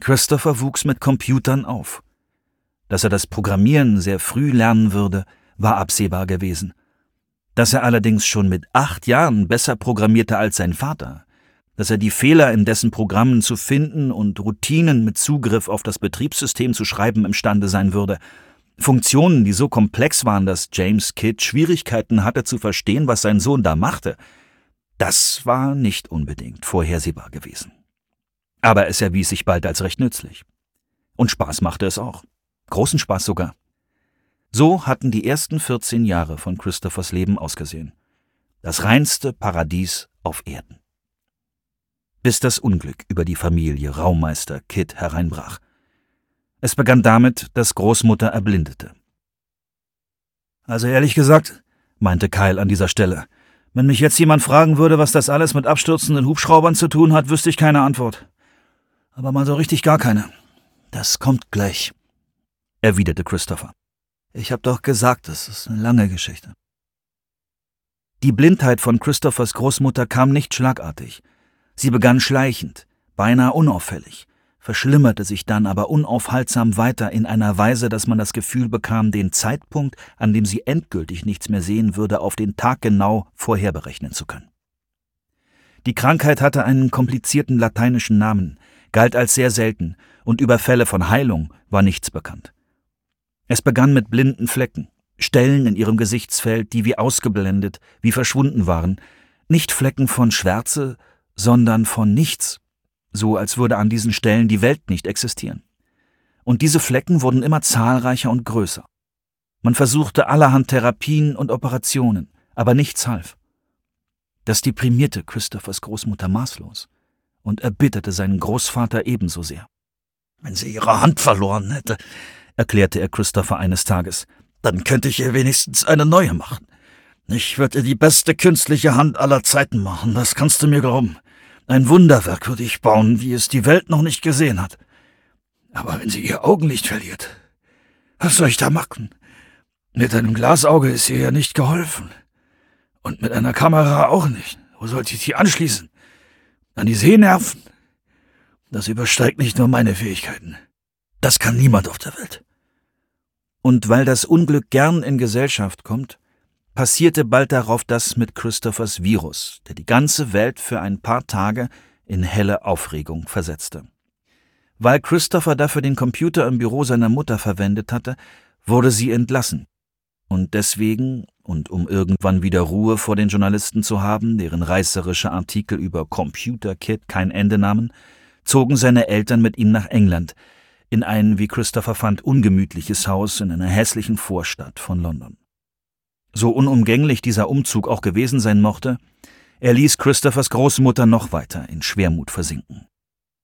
Christopher wuchs mit Computern auf. Dass er das Programmieren sehr früh lernen würde, war absehbar gewesen. Dass er allerdings schon mit 8 Jahren besser programmierte als sein Vater, dass er die Fehler in dessen Programmen zu finden und Routinen mit Zugriff auf das Betriebssystem zu schreiben imstande sein würde, Funktionen, die so komplex waren, dass James Kidd Schwierigkeiten hatte zu verstehen, was sein Sohn da machte, das war nicht unbedingt vorhersehbar gewesen. Aber es erwies sich bald als recht nützlich. Und Spaß machte es auch. Großen Spaß sogar. So hatten die ersten 14 Jahre von Christophers Leben ausgesehen. Das reinste Paradies auf Erden. Bis das Unglück über die Familie Raumeister Kidd hereinbrach. Es begann damit, dass Großmutter erblindete. »Also ehrlich gesagt«, meinte Kyle an dieser Stelle, »wenn mich jetzt jemand fragen würde, was das alles mit abstürzenden Hubschraubern zu tun hat, wüsste ich keine Antwort. Aber mal so richtig gar keine. Das kommt gleich«, erwiderte Christopher. »Ich hab doch gesagt, das ist eine lange Geschichte.« Die Blindheit von Christophers Großmutter kam nicht schlagartig. Sie begann schleichend, beinahe unauffällig, verschlimmerte sich dann aber unaufhaltsam weiter in einer Weise, dass man das Gefühl bekam, den Zeitpunkt, an dem sie endgültig nichts mehr sehen würde, auf den Tag genau vorherberechnen zu können. Die Krankheit hatte einen komplizierten lateinischen Namen, galt als sehr selten, und über Fälle von Heilung war nichts bekannt. Es begann mit blinden Flecken, Stellen in ihrem Gesichtsfeld, die wie ausgeblendet, wie verschwunden waren, nicht Flecken von Schwärze, sondern von nichts, so als würde an diesen Stellen die Welt nicht existieren. Und diese Flecken wurden immer zahlreicher und größer. Man versuchte allerhand Therapien und Operationen, aber nichts half. Das deprimierte Christophers Großmutter maßlos und erbitterte seinen Großvater ebenso sehr. »Wenn sie ihre Hand verloren hätte«, erklärte er Christopher eines Tages, »dann könnte ich ihr wenigstens eine neue machen. Ich würde ihr die beste künstliche Hand aller Zeiten machen, das kannst du mir glauben. Ein Wunderwerk würde ich bauen, wie es die Welt noch nicht gesehen hat. Aber wenn sie ihr Augenlicht verliert, was soll ich da machen? Mit einem Glasauge ist ihr ja nicht geholfen. Und mit einer Kamera auch nicht. Wo sollte ich die anschließen? An die Sehnerven? Das übersteigt nicht nur meine Fähigkeiten. Das kann niemand auf der Welt.« Und weil das Unglück gern in Gesellschaft kommt, passierte bald darauf das mit Christophers Virus, der die ganze Welt für ein paar Tage in helle Aufregung versetzte. Weil Christopher dafür den Computer im Büro seiner Mutter verwendet hatte, wurde sie entlassen. Und deswegen, und um irgendwann wieder Ruhe vor den Journalisten zu haben, deren reißerische Artikel über Computer Kidd kein Ende nahmen, zogen seine Eltern mit ihm nach England, in ein, wie Christopher fand, ungemütliches Haus in einer hässlichen Vorstadt von London. So unumgänglich dieser Umzug auch gewesen sein mochte, er ließ Christophers Großmutter noch weiter in Schwermut versinken.